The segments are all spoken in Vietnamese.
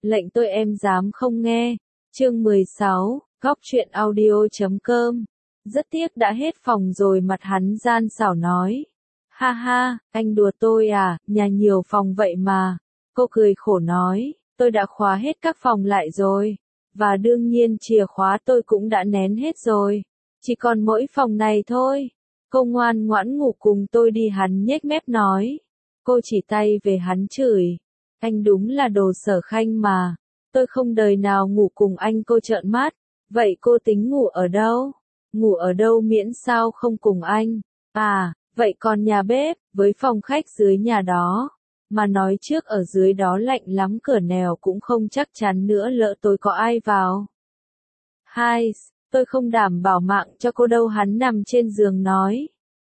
Lệnh tôi em dám không nghe. Chương 16, Góc truyện audio.com. Rất tiếc đã hết phòng rồi, mặt hắn gian xảo nói. Ha ha, anh đùa tôi à, nhà nhiều phòng vậy mà. Cô cười khổ nói, tôi đã khóa hết các phòng lại rồi. Và đương nhiên chìa khóa tôi cũng đã nén hết rồi. Chỉ còn mỗi phòng này thôi. Cô ngoan ngoãn ngủ cùng tôi đi, hắn nhếch mép nói. Cô chỉ tay về hắn chửi. Anh đúng là đồ Sở Khanh mà. Tôi không đời nào ngủ cùng anh. Cô trợn mắt. Vậy cô tính ngủ ở đâu? Ngủ ở đâu miễn sao không cùng anh? À, vậy còn nhà bếp, với phòng khách dưới nhà đó. Mà nói trước ở dưới đó lạnh lắm, cửa nèo cũng không chắc chắn nữa, lỡ tối có ai vào. Hai, tôi không đảm bảo mạng cho cô đâu, hắn nằm trên giường nói.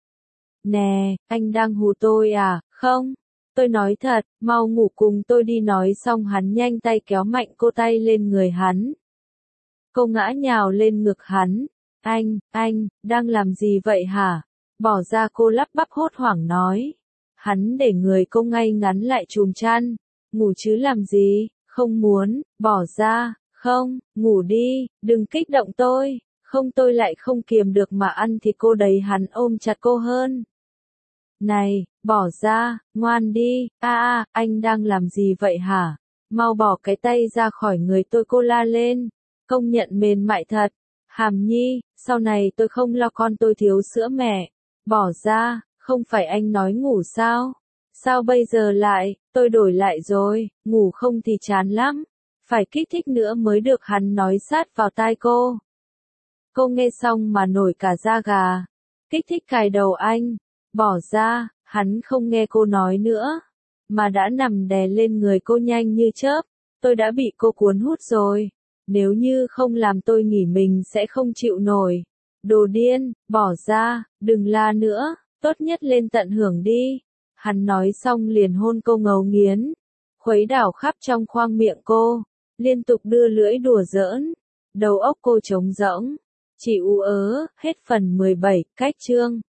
Nè, anh đang hù tôi à? Không, tôi nói thật, mau ngủ cùng tôi đi. Nói xong hắn nhanh tay kéo mạnh cô tay lên người hắn. Cô ngã nhào lên ngực hắn. Anh, đang làm gì vậy hả? Bỏ ra, cô lắp bắp hốt hoảng nói. Hắn để người cô ngay ngắn lại chùm chăn. Ngủ chứ làm gì, không muốn, bỏ ra, không, ngủ đi, đừng kích động tôi, không tôi lại không kiềm được mà ăn thì cô đấy. Hắn ôm chặt cô hơn. Này, bỏ ra, ngoan đi, anh đang làm gì vậy hả? Mau bỏ cái tay ra khỏi người tôi, cô la lên. Công nhận mềm mại thật. Hàm Nhi, sau này tôi không lo con tôi thiếu sữa mẹ. Bỏ ra, không phải anh nói ngủ sao? Sao bây giờ lại, tôi đổi lại rồi, ngủ không thì chán lắm. Phải kích thích nữa mới được, hắn nói sát vào tai cô. Cô nghe xong mà nổi cả da gà. Kích thích cài đầu anh. Bỏ ra, hắn không nghe cô nói nữa. Mà đã nằm đè lên người cô nhanh như chớp. Tôi đã bị cô cuốn hút rồi. Nếu như không làm tôi nghỉ mình sẽ không chịu nổi. Đồ điên, bỏ ra, đừng la nữa, tốt nhất lên tận hưởng đi. Hắn nói xong liền hôn cô ngấu nghiến, khuấy đảo khắp trong khoang miệng cô, liên tục đưa lưỡi đùa giỡn. Đầu óc cô trống rỗng, chỉ u ớ. Hết phần 17, cách chương.